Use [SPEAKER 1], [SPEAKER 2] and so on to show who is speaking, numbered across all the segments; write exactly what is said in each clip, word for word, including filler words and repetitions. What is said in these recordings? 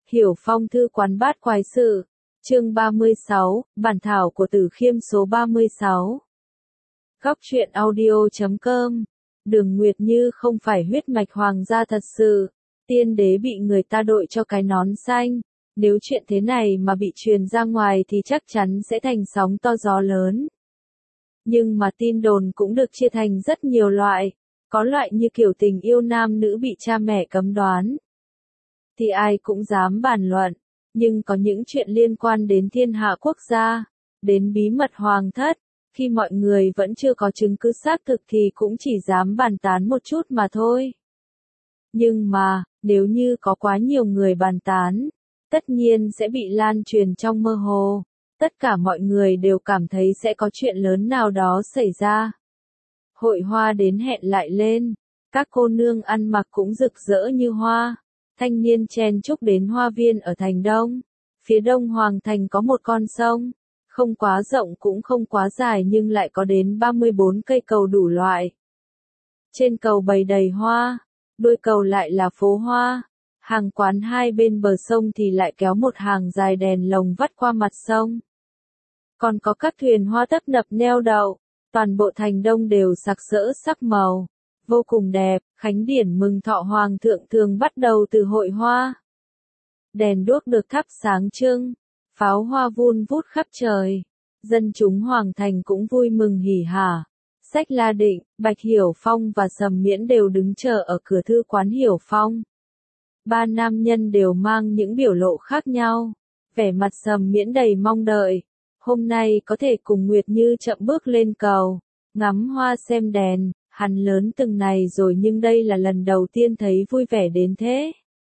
[SPEAKER 1] Hiểu Phong thư quán bát quái sự. Chương ba mươi sáu, bản thảo của Tử Khiêm số ba mươi sáu. Góc truyện audio chấm com. Đường Nguyệt Như không phải huyết mạch hoàng gia thật sự. Tiên đế bị người ta đội cho cái nón xanh. Nếu chuyện thế này mà bị truyền ra ngoài thì chắc chắn sẽ thành sóng to gió lớn. Nhưng mà tin đồn cũng được chia thành rất nhiều loại. Có loại như kiểu tình yêu nam nữ bị cha mẹ cấm đoán. Thì ai cũng dám bàn luận. Nhưng có những chuyện liên quan đến thiên hạ quốc gia, đến bí mật hoàng thất, khi mọi người vẫn chưa có chứng cứ xác thực thì cũng chỉ dám bàn tán một chút mà thôi. Nhưng mà, nếu như có quá nhiều người bàn tán, tất nhiên sẽ bị lan truyền trong mơ hồ. Tất cả mọi người đều cảm thấy sẽ có chuyện lớn nào đó xảy ra. Hội hoa đến hẹn lại lên, các cô nương ăn mặc cũng rực rỡ như hoa. Thanh niên chen chúc đến hoa viên ở thành Đông. Phía đông hoàng thành có một con sông, không quá rộng cũng không quá dài nhưng lại có đến ba mươi bốn cây cầu đủ loại. Trên cầu bày đầy hoa, đuôi cầu lại là phố hoa. Hàng quán hai bên bờ sông thì lại kéo một hàng dài đèn lồng vắt qua mặt sông. Còn có các thuyền hoa tấp nập neo đậu, toàn bộ thành Đông đều sặc sỡ sắc màu, vô cùng đẹp. Khánh điển mừng thọ hoàng thượng thường bắt đầu từ hội hoa. Đèn đuốc được thắp sáng trưng, pháo hoa vun vút khắp trời. Dân chúng hoàng thành cũng vui mừng hỉ hả. Sách La Định, Bạch Hiểu Phong và Sầm Miễn đều đứng chờ ở cửa thư quán Hiểu Phong. Ba nam nhân đều mang những biểu lộ khác nhau. Vẻ mặt Sầm Miễn đầy mong đợi. Hôm nay có thể cùng Nguyệt Như chậm bước lên cầu, ngắm hoa xem đèn. Hắn lớn từng này rồi nhưng đây là lần đầu tiên thấy vui vẻ đến thế.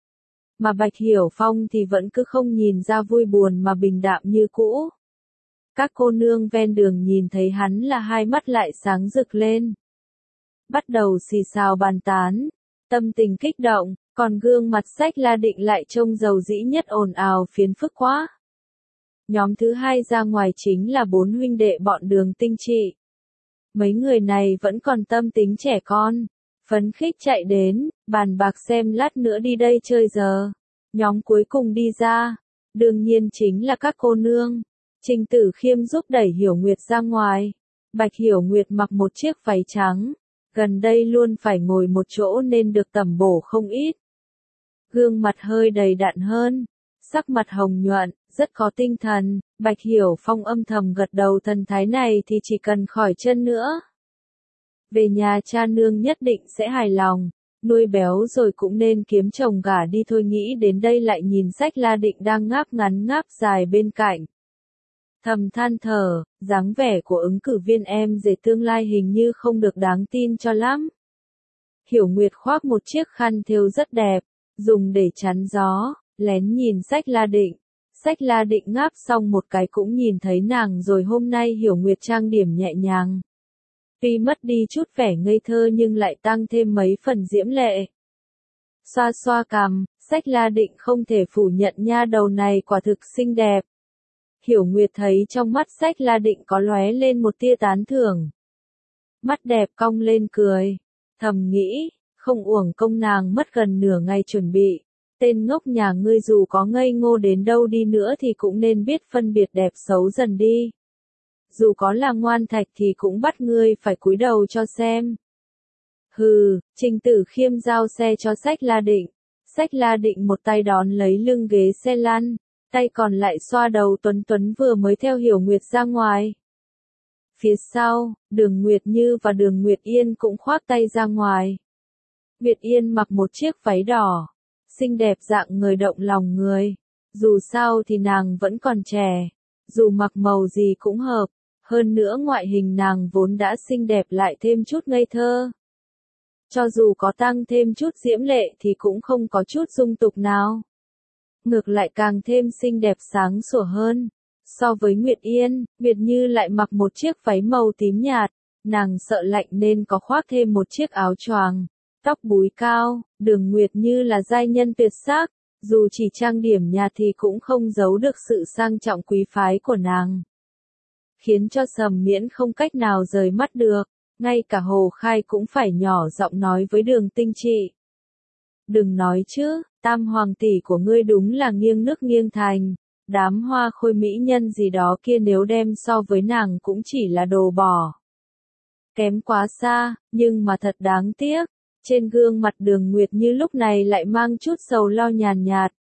[SPEAKER 1] Mà Bạch Hiểu Phong thì vẫn cứ không nhìn ra vui buồn mà bình đạm như cũ. Các cô nương ven đường nhìn thấy hắn là hai mắt lại sáng rực lên. Bắt đầu xì xào bàn tán, tâm tình kích động, còn gương mặt Sách La Định lại trông dầu dĩ nhất ồn ào phiền phức quá. Nhóm thứ hai ra ngoài chính là bốn huynh đệ bọn Đường Tinh Trị. Mấy người này vẫn còn tâm tính trẻ con, phấn khích chạy đến, bàn bạc xem lát nữa đi đây chơi giờ. Nhóm cuối cùng đi ra, đương nhiên chính là các cô nương. Trình Tử Khiêm giúp đẩy Hiểu Nguyệt ra ngoài. Bạch Hiểu Nguyệt mặc một chiếc váy trắng, gần đây luôn phải ngồi một chỗ nên được tẩm bổ không ít. Gương mặt hơi đầy đặn hơn, sắc mặt hồng nhuận, rất có tinh thần. Bạch Hiểu Phong âm thầm gật đầu, thần thái này thì chỉ cần khỏi chân nữa. Về nhà cha nương nhất định sẽ hài lòng, nuôi béo rồi cũng nên kiếm chồng gả đi thôi. Nghĩ đến đây lại nhìn Sách La Định đang ngáp ngắn ngáp dài bên cạnh. Thầm than thở, dáng vẻ của ứng cử viên em rể tương lai hình như không được đáng tin cho lắm. Hiểu Nguyệt khoác một chiếc khăn thêu rất đẹp, dùng để chắn gió, lén nhìn Sách La Định. Sách La Định ngáp xong một cái cũng nhìn thấy nàng rồi. Hôm nay Hiểu Nguyệt trang điểm nhẹ nhàng. Tuy mất đi chút vẻ ngây thơ nhưng lại tăng thêm mấy phần diễm lệ. Xoa xoa cằm, Sách La Định không thể phủ nhận nha đầu này quả thực xinh đẹp. Hiểu Nguyệt thấy trong mắt Sách La Định có lóe lên một tia tán thưởng. Mắt đẹp cong lên cười, thầm nghĩ, không uổng công nàng mất gần nửa ngày chuẩn bị. Tên ngốc nhà ngươi dù có ngây ngô đến đâu đi nữa thì cũng nên biết phân biệt đẹp xấu dần đi. Dù có là ngoan thạch thì cũng bắt ngươi phải cúi đầu cho xem. Hừ, Trình Tử Khiêm giao xe cho Sách La Định. Sách La Định một tay đón lấy lưng ghế xe lăn, tay còn lại xoa đầu Tuấn Tuấn vừa mới theo Hiểu Nguyệt ra ngoài. Phía sau, Đường Nguyệt Như và Đường Nguyệt Yên cũng khoác tay ra ngoài. Nguyệt Yên mặc một chiếc váy đỏ, xinh đẹp dạng người động lòng người. Dù sao thì nàng vẫn còn trẻ, dù mặc màu gì cũng hợp, hơn nữa ngoại hình nàng vốn đã xinh đẹp lại thêm chút ngây thơ. Cho dù có tăng thêm chút diễm lệ thì cũng không có chút dung tục nào. Ngược lại càng thêm xinh đẹp sáng sủa hơn. So với Nguyệt Yên, Nguyệt Như lại mặc một chiếc váy màu tím nhạt, nàng sợ lạnh nên có khoác thêm một chiếc áo choàng. Tóc búi cao, Đường Nguyệt Như là giai nhân tuyệt sắc, dù chỉ trang điểm nhạt thì cũng không giấu được sự sang trọng quý phái của nàng. Khiến cho Sầm Miễn không cách nào rời mắt được, ngay cả Hồ Khai cũng phải nhỏ giọng nói với Đường Tinh Trị. Đừng nói chứ, Tam hoàng tỷ của ngươi đúng là nghiêng nước nghiêng thành, đám hoa khôi mỹ nhân gì đó kia nếu đem so với nàng cũng chỉ là đồ bỏ. Kém quá xa, nhưng mà thật đáng tiếc, trên gương mặt Đường Nguyệt Như lúc này lại mang chút sầu lo nhàn nhạt.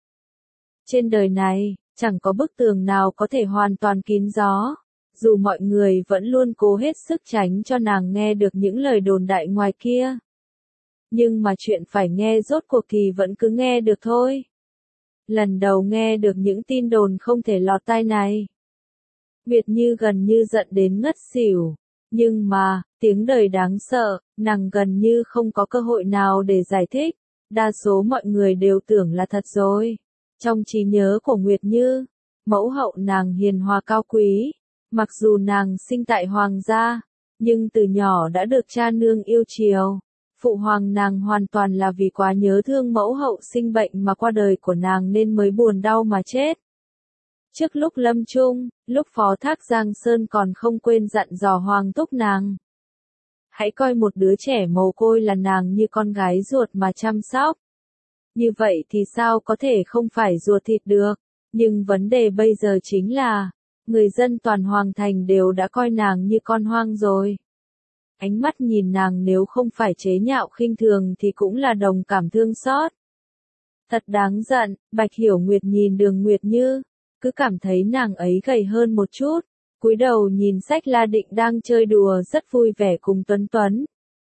[SPEAKER 1] Trên đời này, chẳng có bức tường nào có thể hoàn toàn kín gió, dù mọi người vẫn luôn cố hết sức tránh cho nàng nghe được những lời đồn đại ngoài kia. Nhưng mà chuyện phải nghe rốt cuộc thì vẫn cứ nghe được thôi. Lần đầu nghe được những tin đồn không thể lọt tai này. Nguyệt Như gần như giận đến ngất xỉu. Nhưng mà, tiếng đời đáng sợ, nàng gần như không có cơ hội nào để giải thích. Đa số mọi người đều tưởng là thật rồi. Trong trí nhớ của Nguyệt Như, mẫu hậu nàng hiền hòa cao quý. Mặc dù nàng sinh tại hoàng gia, nhưng từ nhỏ đã được cha nương yêu chiều. Phụ hoàng nàng hoàn toàn là vì quá nhớ thương mẫu hậu sinh bệnh mà qua đời của nàng nên mới buồn đau mà chết. Trước lúc lâm chung, lúc phó thác Giang Sơn còn không quên dặn dò hoàng thúc nàng. Hãy coi một đứa trẻ mồ côi là nàng như con gái ruột mà chăm sóc. Như vậy thì sao có thể không phải ruột thịt được, nhưng vấn đề bây giờ chính là, người dân toàn hoàng thành đều đã coi nàng như con hoang rồi. Ánh mắt nhìn nàng nếu không phải chế nhạo khinh thường thì cũng là đồng cảm thương xót. Thật đáng giận, Bạch Hiểu Nguyệt nhìn Đường Nguyệt Như, cứ cảm thấy nàng ấy gầy hơn một chút, cúi đầu nhìn Sách La Định đang chơi đùa rất vui vẻ cùng Tuấn Tuấn.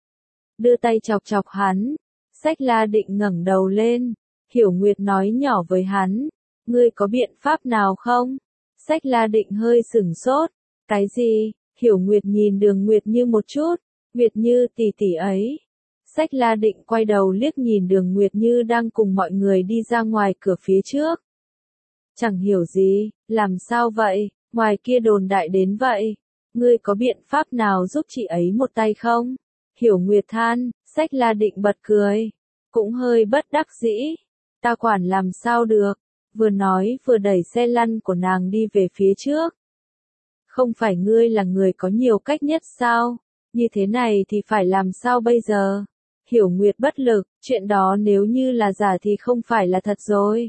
[SPEAKER 1] Đưa tay chọc chọc hắn, Sách La Định ngẩng đầu lên, Hiểu Nguyệt nói nhỏ với hắn, ngươi có biện pháp nào không? Sách La Định hơi sửng sốt, cái gì? Hiểu Nguyệt nhìn Đường Nguyệt Như một chút, Nguyệt Như tỷ tỷ ấy. Sách La Định quay đầu liếc nhìn Đường Nguyệt Như đang cùng mọi người đi ra ngoài cửa phía trước. Chẳng hiểu gì, làm sao vậy, ngoài kia đồn đại đến vậy. Ngươi có biện pháp nào giúp chị ấy một tay không? Hiểu Nguyệt than, Sách La Định bật cười. Cũng hơi bất đắc dĩ. Ta quản làm sao được. Vừa nói vừa đẩy xe lăn của nàng đi về phía trước. Không phải ngươi là người có nhiều cách nhất sao? Như thế này thì phải làm sao bây giờ? Hiểu Nguyệt bất lực, chuyện đó nếu như là giả thì không phải là thật rồi.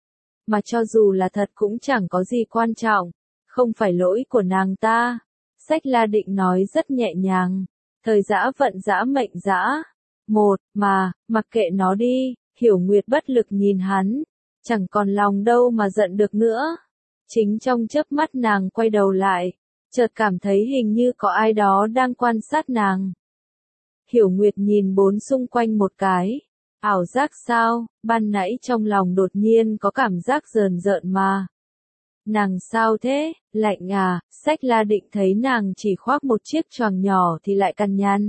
[SPEAKER 1] Mà cho dù là thật cũng chẳng có gì quan trọng, không phải lỗi của nàng ta. Sách La Định nói rất nhẹ nhàng, thời dã vận dã mệnh dã. Một, mà, mặc kệ nó đi, Hiểu Nguyệt bất lực nhìn hắn, chẳng còn lòng đâu mà giận được nữa. Chính trong chớp mắt nàng quay đầu lại, chợt cảm thấy hình như có ai đó đang quan sát nàng. Hiểu Nguyệt nhìn bốn xung quanh một cái. Ảo giác sao, ban nãy trong lòng đột nhiên có cảm giác rờn rợn mà. Nàng sao thế, lạnh à, Sách La Định thấy nàng chỉ khoác một chiếc choàng nhỏ thì lại cằn nhằn.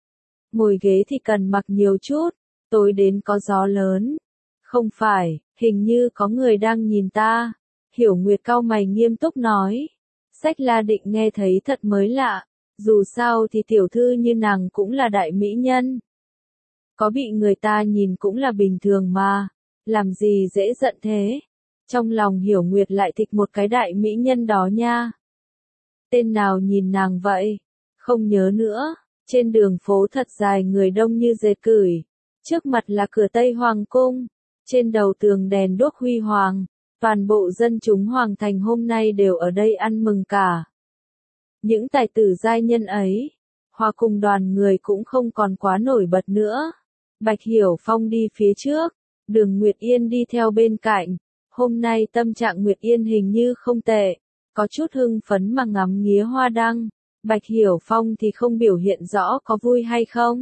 [SPEAKER 1] Ngồi ghế thì cần mặc nhiều chút, tối đến có gió lớn. Không phải, hình như có người đang nhìn ta. Hiểu Nguyệt cau mày nghiêm túc nói. Sách La Định nghe thấy thật mới lạ, dù sao thì tiểu thư như nàng cũng là đại mỹ nhân. Có bị người ta nhìn cũng là bình thường mà, làm gì dễ giận thế. Trong lòng Hiểu Nguyệt lại thích một cái đại mỹ nhân đó nha. Tên nào nhìn nàng vậy? Không nhớ nữa, trên đường phố thật dài người đông như dệt cửi. Trước mặt là cửa Tây Hoàng Cung, trên đầu tường đèn đuốc huy hoàng. Toàn bộ dân chúng Hoàng Thành hôm nay đều ở đây ăn mừng cả. Những tài tử giai nhân ấy, hòa cùng đoàn người cũng không còn quá nổi bật nữa. Bạch Hiểu Phong đi phía trước, Đường Nguyệt Yên đi theo bên cạnh. Hôm nay tâm trạng Nguyệt Yên hình như không tệ, có chút hưng phấn mà ngắm nghía hoa đăng. Bạch Hiểu Phong thì không biểu hiện rõ có vui hay không.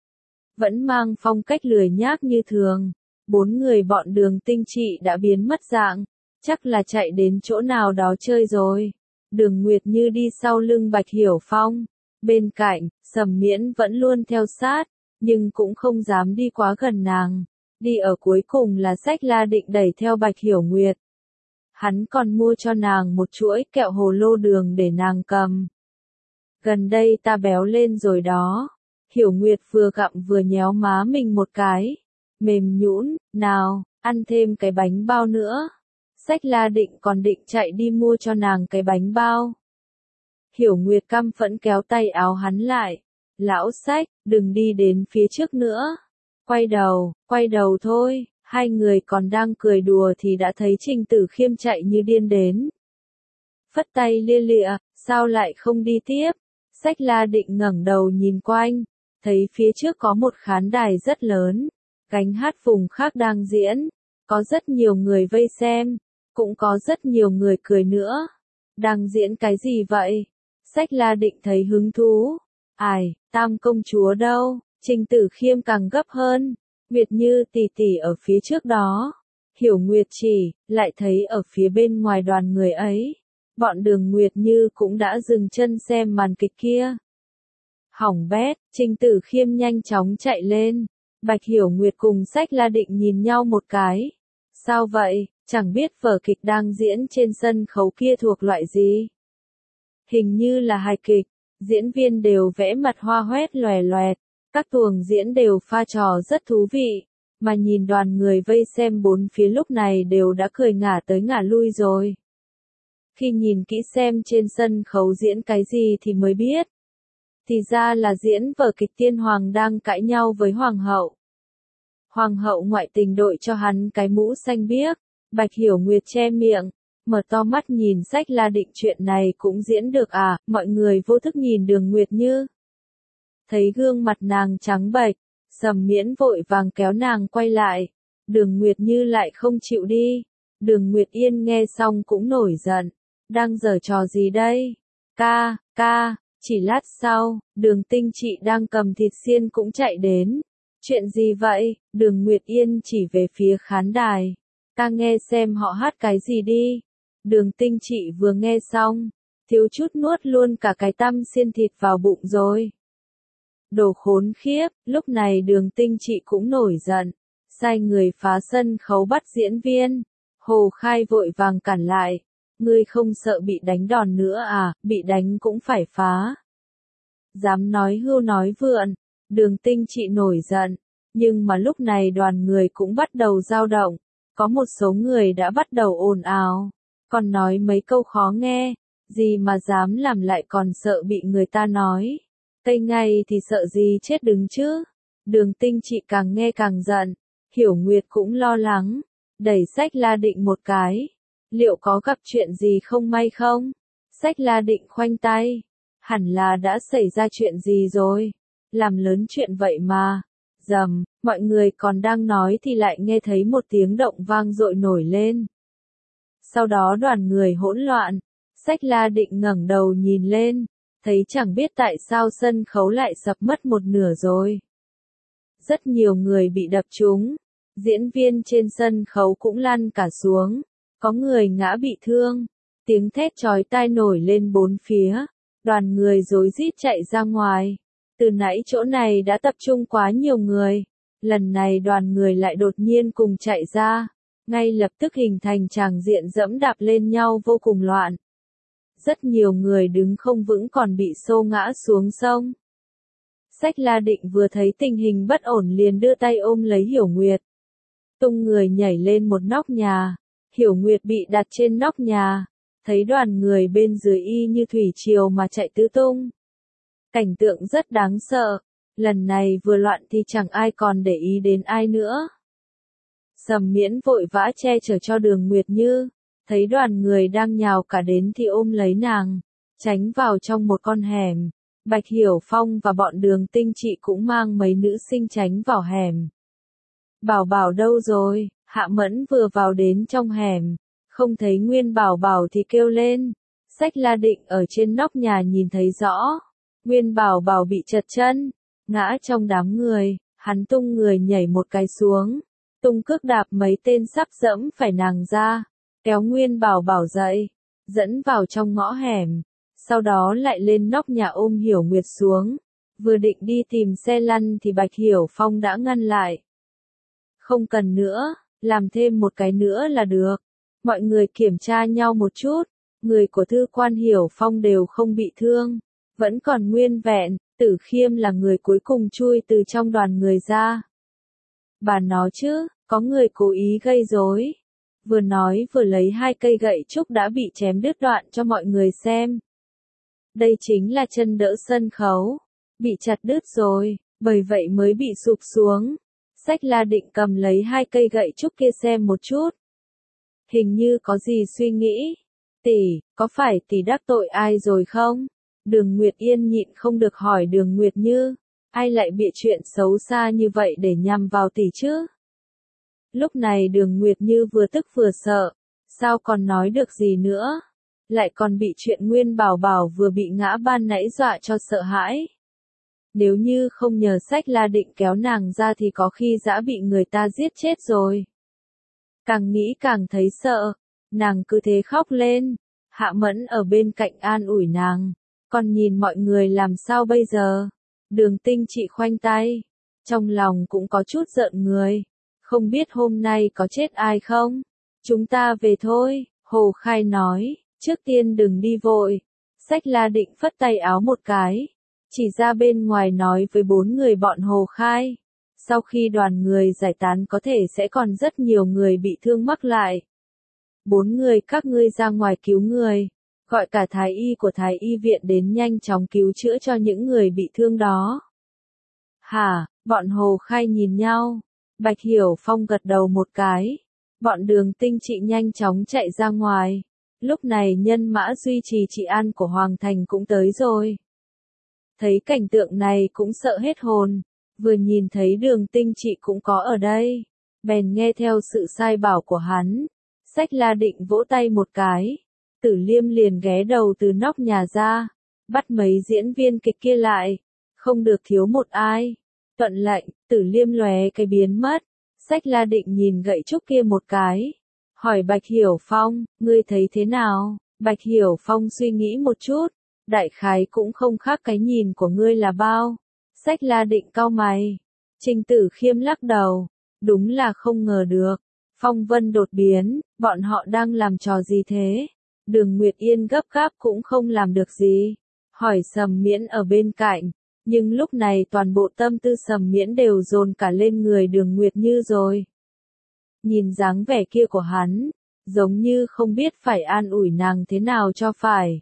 [SPEAKER 1] Vẫn mang phong cách lười nhác như thường. Bốn người bọn Đường Tinh Trị đã biến mất dạng, chắc là chạy đến chỗ nào đó chơi rồi. Đường Nguyệt Như đi sau lưng Bạch Hiểu Phong, bên cạnh, Sầm Miễn vẫn luôn theo sát, nhưng cũng không dám đi quá gần nàng. Đi ở cuối cùng là Sách La Định đẩy theo Bạch Hiểu Nguyệt. Hắn còn mua cho nàng một chuỗi kẹo hồ lô đường để nàng cầm. Gần đây ta béo lên rồi đó. Hiểu Nguyệt vừa gặm vừa nhéo má mình một cái. Mềm nhũn, nào, ăn thêm cái bánh bao nữa. Sách La Định còn định chạy đi mua cho nàng cái bánh bao. Hiểu Nguyệt căm phẫn kéo tay áo hắn lại. Lão Sách, đừng đi đến phía trước nữa. Quay đầu, quay đầu thôi, Hai người còn đang cười đùa thì đã thấy Trình Tử Khiêm chạy như điên đến. Phất tay lia lịa, sao lại không đi tiếp? Sách La Định ngẩng đầu nhìn quanh, thấy phía trước có một khán đài rất lớn, gánh hát vùng khác đang diễn, có rất nhiều người vây xem, cũng có rất nhiều người cười nữa. Đang diễn cái gì vậy? Sách La Định thấy hứng thú. Ai, Tam công chúa đâu? Trình Tử Khiêm càng gấp hơn. Nguyệt Như tỷ tỷ ở phía trước đó. Hiểu Nguyệt chỉ, lại thấy ở phía bên ngoài đoàn người ấy. Bọn Đường Nguyệt Như cũng đã dừng chân xem màn kịch kia. Hỏng bét, Trình Tử Khiêm nhanh chóng chạy lên. Bạch Hiểu Nguyệt cùng Sách La Định nhìn nhau một cái. Sao vậy, chẳng biết vở kịch đang diễn trên sân khấu kia thuộc loại gì? Hình như là hài kịch, diễn viên đều vẽ mặt hoa hoét lòe loẹt, các tuồng diễn đều pha trò rất thú vị, mà nhìn đoàn người vây xem bốn phía lúc này đều đã cười ngả tới ngả lui rồi. Khi nhìn kỹ xem trên sân khấu diễn cái gì thì mới biết. Thì ra là diễn vở kịch tiên hoàng đang cãi nhau với hoàng hậu. Hoàng hậu ngoại tình đội cho hắn cái mũ xanh biếc, Bạch Hiểu Nguyệt che miệng, mở to mắt nhìn Sách La Định, chuyện này cũng diễn được à? Mọi người vô thức nhìn Đường Nguyệt Như. Thấy gương mặt nàng trắng bệch, Sầm Miễn vội vàng kéo nàng quay lại. Đường Nguyệt Như lại không chịu đi. Đường Nguyệt Yên nghe xong cũng nổi giận. Đang giở trò gì đây? Ca, ca, chỉ lát sau, Đường Tinh Trị đang cầm thịt xiên cũng chạy đến. Chuyện gì vậy? Đường Nguyệt Yên chỉ về phía khán đài. Ta nghe xem họ hát cái gì đi. Đường Tinh Trị vừa nghe xong, thiếu chút nuốt luôn cả cái tăm xiên thịt vào bụng rồi. Đồ khốn khiếp, lúc này Đường Tinh Trị cũng nổi giận, sai người phá sân khấu bắt diễn viên. Hồ Khai vội vàng cản lại. Ngươi không sợ bị đánh đòn nữa à, bị đánh cũng phải phá. Dám nói hưu nói vượn, Đường Tinh Trị nổi giận, nhưng mà lúc này đoàn người cũng bắt đầu dao động, có một số người đã bắt đầu ồn ào, còn nói mấy câu khó nghe, gì mà dám làm lại còn sợ bị người ta nói. Tây ngay thì sợ gì chết đứng chứ. Đường Tinh Trị càng nghe càng giận, Hiểu Nguyệt cũng lo lắng, đẩy Sách La Định một cái. Liệu có gặp chuyện gì không may không? Sách La Định khoanh tay. Hẳn là đã xảy ra chuyện gì rồi. Làm lớn chuyện vậy mà. Dầm, mọi người còn đang nói thì lại nghe thấy một tiếng động vang dội nổi lên. Sau đó đoàn người hỗn loạn. Sách La Định ngẩng đầu nhìn lên, thấy chẳng biết tại sao sân khấu lại sập mất một nửa rồi. Rất nhiều người bị đập trúng. Diễn viên trên sân khấu cũng lăn cả xuống. Có người ngã bị thương, tiếng thét chói tai nổi lên bốn phía, đoàn người rối rít chạy ra ngoài. Từ nãy chỗ này đã tập trung quá nhiều người, lần này đoàn người lại đột nhiên cùng chạy ra, ngay lập tức hình thành tràng diện dẫm đạp lên nhau vô cùng loạn. Rất nhiều người đứng không vững còn bị xô ngã xuống sông. Sách La Định vừa thấy tình hình bất ổn liền đưa tay ôm lấy Hiểu Nguyệt. Tung người nhảy lên một nóc nhà. Hiểu Nguyệt bị đặt trên nóc nhà, thấy đoàn người bên dưới y như thủy triều mà chạy tứ tung. Cảnh tượng rất đáng sợ, lần này vừa loạn thì chẳng ai còn để ý đến ai nữa. Sầm Miễn vội vã che chở cho Đường Nguyệt Như, thấy đoàn người đang nhào cả đến thì ôm lấy nàng, tránh vào trong một con hẻm. Bạch Hiểu Phong và bọn Đường Tinh Trị cũng mang mấy nữ sinh tránh vào hẻm. Bảo Bảo đâu rồi? Hạ Mẫn vừa vào đến trong hẻm, không thấy Nguyên Bảo Bảo thì kêu lên. Sách La Định ở trên nóc nhà nhìn thấy rõ. Nguyên Bảo Bảo bị trật chân, ngã trong đám người, hắn tung người nhảy một cái xuống. Tung cước đạp mấy tên sắp dẫm phải nàng ra, kéo Nguyên Bảo Bảo dậy, dẫn vào trong ngõ hẻm. Sau đó lại lên nóc nhà ôm Hiểu Nguyệt xuống. Vừa định đi tìm xe lăn thì Bạch Hiểu Phong đã ngăn lại. Không cần nữa. Làm thêm một cái nữa là được. Mọi người kiểm tra nhau một chút. Người của Thư quan Hiểu Phong đều không bị thương. Vẫn còn nguyên vẹn. Tử Khiêm là người cuối cùng chui từ trong đoàn người ra. Bà nói chứ, có người cố ý gây rối. Vừa nói vừa lấy hai cây gậy trúc đã bị chém đứt đoạn cho mọi người xem. Đây chính là chân đỡ sân khấu. Bị chặt đứt rồi, bởi vậy mới bị sụp xuống. Sách La định cầm lấy hai cây gậy trúc kia xem một chút. Hình như có gì suy nghĩ. Tỷ, có phải tỷ đắc tội ai rồi không? Đường Nguyệt Yên nhịn không được hỏi Đường Nguyệt Như. Ai lại bịa chuyện xấu xa như vậy để nhằm vào tỷ chứ? Lúc này Đường Nguyệt Như vừa tức vừa sợ. Sao còn nói được gì nữa? Lại còn bị chuyện Nguyên Bảo Bảo vừa bị ngã ban nãy dọa cho sợ hãi. Nếu như không nhờ Sách La định kéo nàng ra thì có khi đã bị người ta giết chết rồi. Càng nghĩ càng thấy sợ, nàng cứ thế khóc lên. Hạ Mẫn ở bên cạnh an ủi nàng, còn nhìn mọi người làm sao bây giờ? Đường Tinh Trị khoanh tay, trong lòng cũng có chút giận người, không biết hôm nay có chết ai không? Chúng ta về thôi, Hồ Khai nói, trước tiên đừng đi vội. Sách La định phất tay áo một cái, chỉ ra bên ngoài nói với bốn người bọn Hồ Khai. Sau khi đoàn người giải tán có thể sẽ còn rất nhiều người bị thương mắc lại. Bốn người các ngươi ra ngoài cứu người, gọi cả thái y của thái y viện đến nhanh chóng cứu chữa cho những người bị thương đó. Hả, bọn Hồ Khai nhìn nhau, Bạch Hiểu Phong gật đầu một cái, bọn Đường Tinh Trị nhanh chóng chạy ra ngoài. Lúc này nhân mã duy trì trị an của Hoàng Thành cũng tới rồi. Thấy cảnh tượng này cũng sợ hết hồn. Vừa nhìn thấy Đường Tinh Trị cũng có ở đây, bèn nghe theo sự sai bảo của hắn. Sách La định vỗ tay một cái, Tử Liêm liền ghé đầu từ nóc nhà ra, bắt mấy diễn viên kịch kia lại, không được thiếu một ai. Tuận lệnh, Tử Liêm lóe cái biến mất. Sách La định nhìn gậy trúc kia một cái, hỏi Bạch Hiểu Phong, ngươi thấy thế nào? Bạch Hiểu Phong suy nghĩ một chút, đại khái cũng không khác cái nhìn của ngươi là bao. Sách La định cau mày. Trình Tử Khiêm lắc đầu. Đúng là không ngờ được. Phong vân đột biến, bọn họ đang làm trò gì thế? Đường Nguyệt Yên gấp gáp cũng không làm được gì. Hỏi Sầm Miễn ở bên cạnh. Nhưng lúc này toàn bộ tâm tư Sầm Miễn đều dồn cả lên người Đường Nguyệt Như rồi. Nhìn dáng vẻ kia của hắn, giống như không biết phải an ủi nàng thế nào cho phải.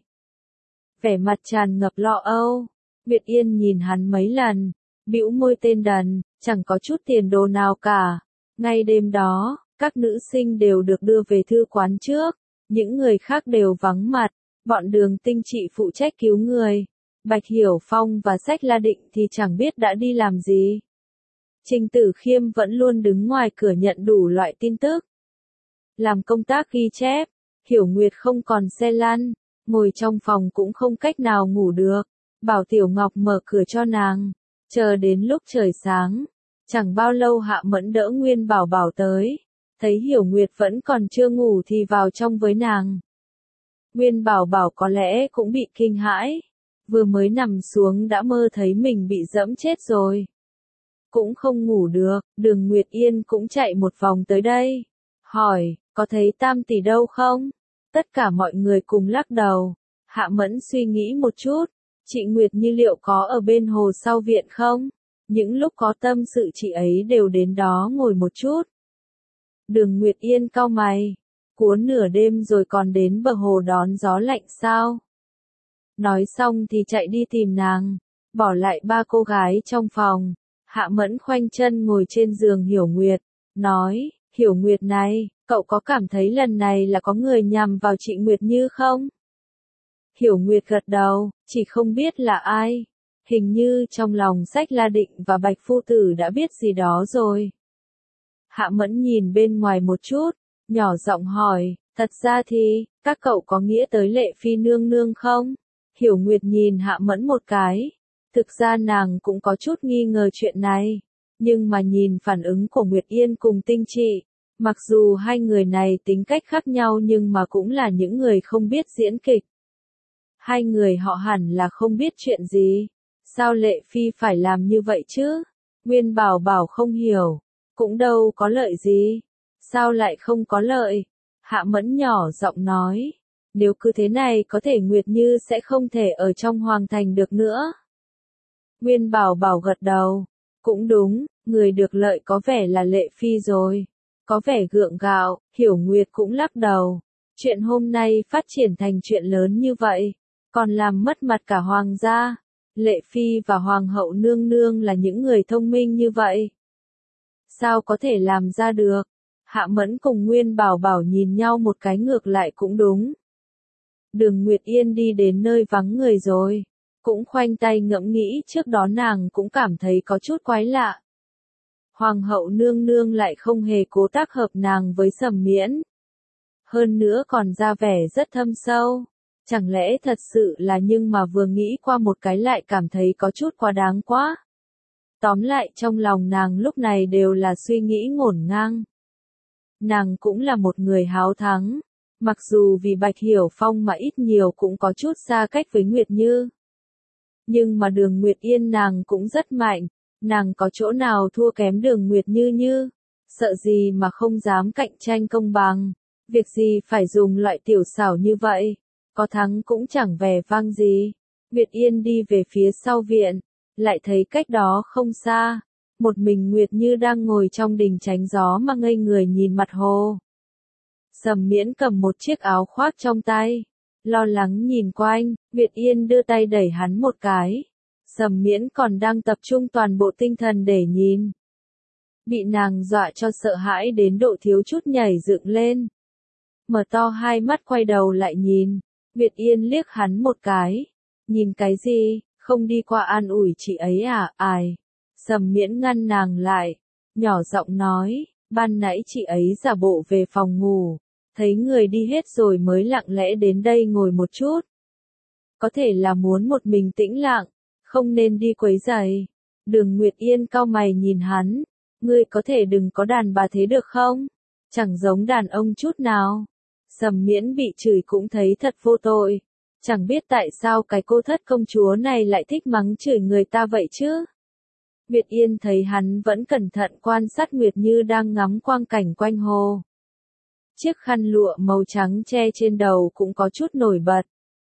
[SPEAKER 1] Vẻ mặt tràn ngập lo âu. Nguyệt Yên nhìn hắn mấy lần, bĩu môi tên đần, chẳng có chút tiền đồ nào cả. Ngay đêm đó, các nữ sinh đều được đưa về thư quán trước, những người khác đều vắng mặt, bọn Đường Tinh Trị phụ trách cứu người. Bạch Hiểu Phong và Sách La định thì chẳng biết đã đi làm gì. Trình Tử Khiêm vẫn luôn đứng ngoài cửa nhận đủ loại tin tức. Làm công tác ghi chép, Hiểu Nguyệt không còn xe lăn, ngồi trong phòng cũng không cách nào ngủ được. Bảo Tiểu Ngọc mở cửa cho nàng, chờ đến lúc trời sáng. Chẳng bao lâu Hạ Mẫn đỡ Nguyên Bảo Bảo tới, thấy Hiểu Nguyệt vẫn còn chưa ngủ thì vào trong với nàng. Nguyên Bảo Bảo có lẽ cũng bị kinh hãi, vừa mới nằm xuống đã mơ thấy mình bị dẫm chết rồi. Cũng không ngủ được, Đường Nguyệt Yên cũng chạy một vòng tới đây, hỏi, có thấy Tam tỷ đâu không? Tất cả mọi người cùng lắc đầu. Hạ Mẫn suy nghĩ một chút, chị Nguyệt Như liệu có ở bên hồ sau viện không? Những lúc có tâm sự chị ấy đều đến đó ngồi một chút. Đường Nguyệt Yên cau mày, cuốn nửa đêm rồi còn đến bờ hồ đón gió lạnh sao? Nói xong thì chạy đi tìm nàng, bỏ lại ba cô gái trong phòng. Hạ Mẫn khoanh chân ngồi trên giường Hiểu Nguyệt, nói, Hiểu Nguyệt này, cậu có cảm thấy lần này là có người nhằm vào chị Nguyệt Như không? Hiểu Nguyệt gật đầu, chỉ không biết là ai. Hình như trong lòng Sách La định và Bạch Phu Tử đã biết gì đó rồi. Hạ Mẫn nhìn bên ngoài một chút, nhỏ giọng hỏi, thật ra thì, các cậu có nghĩa tới Lệ Phi nương nương không? Hiểu Nguyệt nhìn Hạ Mẫn một cái. Thực ra nàng cũng có chút nghi ngờ chuyện này. Nhưng mà nhìn phản ứng của Nguyệt Yên cùng Tinh Trị, mặc dù hai người này tính cách khác nhau nhưng mà cũng là những người không biết diễn kịch. Hai người họ hẳn là không biết chuyện gì. Sao Lệ Phi phải làm như vậy chứ? Nguyên Bảo Bảo không hiểu. Cũng đâu có lợi gì. Sao lại không có lợi? Hạ Mẫn nhỏ giọng nói. Nếu cứ thế này có thể Nguyệt Như sẽ không thể ở trong Hoàng Thành được nữa. Nguyên Bảo Bảo gật đầu. Cũng đúng, người được lợi có vẻ là Lệ Phi rồi. Có vẻ gượng gạo, Hiểu Nguyệt cũng lắc đầu. Chuyện hôm nay phát triển thành chuyện lớn như vậy, còn làm mất mặt cả Hoàng gia. Lệ Phi và Hoàng hậu nương nương là những người thông minh như vậy. sao có thể làm ra được. Hạ Mẫn cùng Nguyên Bảo Bảo nhìn nhau một cái ngược lại cũng đúng. Đường Nguyệt Yên đi đến nơi vắng người rồi, cũng khoanh tay ngẫm nghĩ, trước đó nàng cũng cảm thấy có chút quái lạ. Hoàng hậu nương nương lại không hề cố tác hợp nàng với Sầm Miễn. Hơn nữa còn ra vẻ rất thâm sâu. Chẳng lẽ thật sự là, nhưng mà vừa nghĩ qua một cái lại cảm thấy có chút quá đáng quá. Tóm lại trong lòng nàng lúc này đều là suy nghĩ ngổn ngang. Nàng cũng là một người háo thắng. Mặc dù vì Bạch Hiểu Phong mà ít nhiều cũng có chút xa cách với Nguyệt Như. Nhưng mà Đường Nguyệt Yên nàng cũng rất mạnh. Nàng có chỗ nào thua kém Đường Nguyệt Như như. Sợ gì mà không dám cạnh tranh công bằng. Việc gì phải dùng loại tiểu xảo như vậy. Có thắng cũng chẳng vẻ vang gì. Nguyệt Yên đi về phía sau viện. Lại thấy cách đó không xa. Một mình Nguyệt Như đang ngồi trong đình tránh gió mà ngây người nhìn mặt hồ. Sầm Miễn cầm một chiếc áo khoác trong tay. Lo lắng nhìn quanh, Nguyệt Yên đưa tay đẩy hắn một cái. Sầm Miễn còn đang tập trung toàn bộ tinh thần để nhìn. Bị nàng dọa cho sợ hãi đến độ thiếu chút nhảy dựng lên. Mở to hai mắt quay đầu lại nhìn. Nguyệt Yên liếc hắn một cái. Nhìn cái gì, không đi qua an ủi chị ấy à, ai? Sầm Miễn ngăn nàng lại. Nhỏ giọng nói, ban nãy chị ấy giả bộ về phòng ngủ. Thấy người đi hết rồi mới lặng lẽ đến đây ngồi một chút. Có thể là muốn một mình tĩnh lặng, không nên đi quấy rầy. Đường Nguyệt Yên cau mày nhìn hắn, ngươi có thể đừng có đàn bà thế được không? Chẳng giống đàn ông chút nào. Sầm Miễn bị chửi cũng thấy thật vô tội. Chẳng biết tại sao cái cô thất công chúa này lại thích mắng chửi người ta vậy chứ? Nguyệt Yên thấy hắn vẫn cẩn thận quan sát Nguyệt Như đang ngắm quang cảnh quanh hồ. Chiếc khăn lụa màu trắng che trên đầu cũng có chút nổi bật.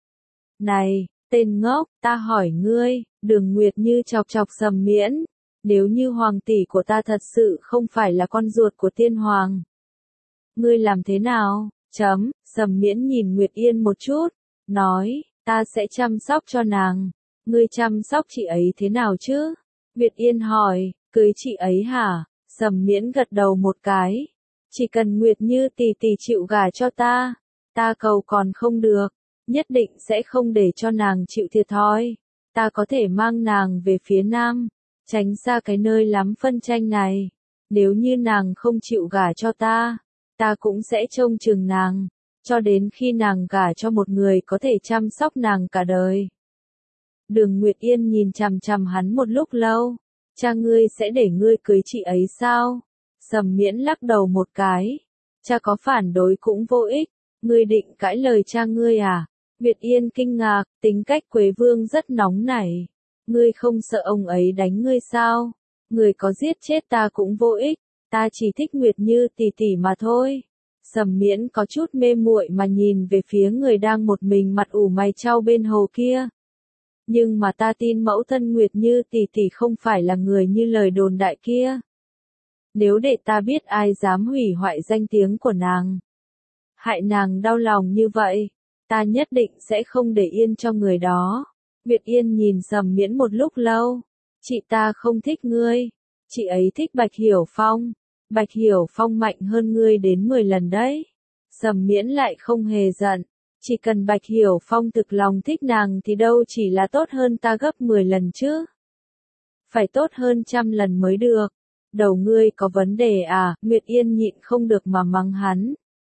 [SPEAKER 1] Này, tên ngốc, ta hỏi ngươi, Đường Nguyệt Như chọc chọc Sầm Miễn, nếu như hoàng tỷ của ta thật sự không phải là con ruột của tiên hoàng. Ngươi làm thế nào? Chấm, Sầm Miễn nhìn Nguyệt Yên một chút, nói, ta sẽ chăm sóc cho nàng. Ngươi chăm sóc chị ấy thế nào chứ? Nguyệt Yên hỏi, cưới chị ấy hả? Sầm Miễn gật đầu một cái. Chỉ cần Nguyệt Như tỷ tỷ chịu gả cho ta, ta cầu còn không được, nhất định sẽ không để cho nàng chịu thiệt thòi. Ta có thể mang nàng về phía nam, tránh xa cái nơi lắm phân tranh này. Nếu như nàng không chịu gả cho ta, ta cũng sẽ trông chừng nàng, cho đến khi nàng gả cho một người có thể chăm sóc nàng cả đời. Đường Nguyệt Yên nhìn chằm chằm hắn một lúc lâu, cha ngươi sẽ để ngươi cưới chị ấy sao? Sầm Miễn lắc đầu một cái, cha có phản đối cũng vô ích, ngươi định cãi lời cha ngươi à? Nguyệt Yên kinh ngạc, tính cách Quế Vương rất nóng nảy, ngươi không sợ ông ấy đánh ngươi sao? Ngươi có giết chết ta cũng vô ích, ta chỉ thích Nguyệt Như tỷ tỷ mà thôi. Sầm Miễn có chút mê muội mà nhìn về phía người đang một mình mặt ủ mày chau bên hồ kia. Nhưng mà ta tin mẫu thân Nguyệt Như tỷ tỷ không phải là người như lời đồn đại kia. Nếu để ta biết ai dám hủy hoại danh tiếng của nàng, hại nàng đau lòng như vậy, ta nhất định sẽ không để yên cho người đó. Nguyệt Yên nhìn Sầm Miễn một lúc lâu, chị ta không thích ngươi, chị ấy thích Bạch Hiểu Phong, Bạch Hiểu Phong mạnh hơn ngươi đến mười lần đấy. Sầm Miễn lại không hề giận, chỉ cần Bạch Hiểu Phong thực lòng thích nàng thì đâu chỉ là tốt hơn ta gấp mười lần chứ. Phải tốt hơn trăm lần mới được. Đầu ngươi có vấn đề à? Nguyệt Yên nhịn không được mà mắng hắn.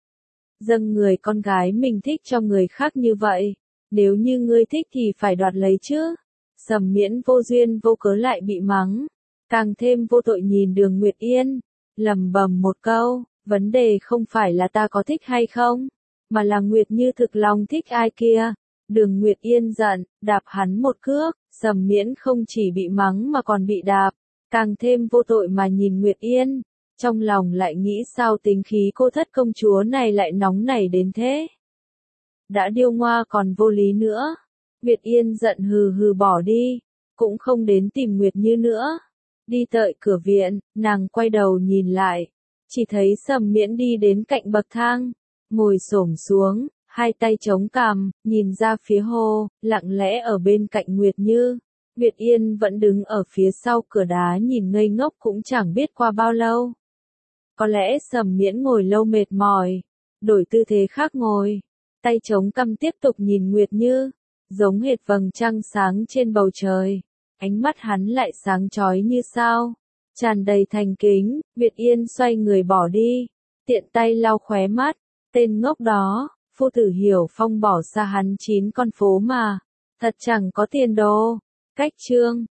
[SPEAKER 1] Dâng người con gái mình thích cho người khác như vậy, nếu như ngươi thích thì phải đoạt lấy chứ. Sầm Miễn vô duyên vô cớ lại bị mắng, càng thêm vô tội nhìn Đường Nguyệt Yên, lẩm bẩm một câu, vấn đề không phải là ta có thích hay không, mà là Nguyệt Như thực lòng thích ai kia. Đường Nguyệt Yên giận, đạp hắn một cước, Sầm Miễn không chỉ bị mắng mà còn bị đạp, càng thêm vô tội mà nhìn Nguyệt Yên, trong lòng lại nghĩ sao tính khí cô thất công chúa này lại nóng nảy đến thế. Đã điêu ngoa còn vô lý nữa. Nguyệt Yên giận hừ hừ bỏ đi, cũng không đến tìm Nguyệt Như nữa. Đi tợi cửa viện, nàng quay đầu nhìn lại, chỉ thấy Sầm Miễn đi đến cạnh bậc thang, ngồi xổm xuống, hai tay chống cằm, nhìn ra phía hồ, lặng lẽ ở bên cạnh Nguyệt Như. Việt Yên vẫn đứng ở phía sau cửa đá nhìn ngây ngốc cũng chẳng biết qua bao lâu. Có lẽ Sầm Miễn ngồi lâu mệt mỏi, đổi tư thế khác ngồi, tay chống cằm tiếp tục nhìn Nguyệt Như, giống hệt vầng trăng sáng trên bầu trời. Ánh mắt hắn lại sáng chói như sao, tràn đầy thành kính. Việt Yên xoay người bỏ đi, tiện tay lau khóe mắt, tên ngốc đó, phu tử Hiểu Phong bỏ xa hắn chín con phố mà, thật chẳng có tiền đồ. Cách chương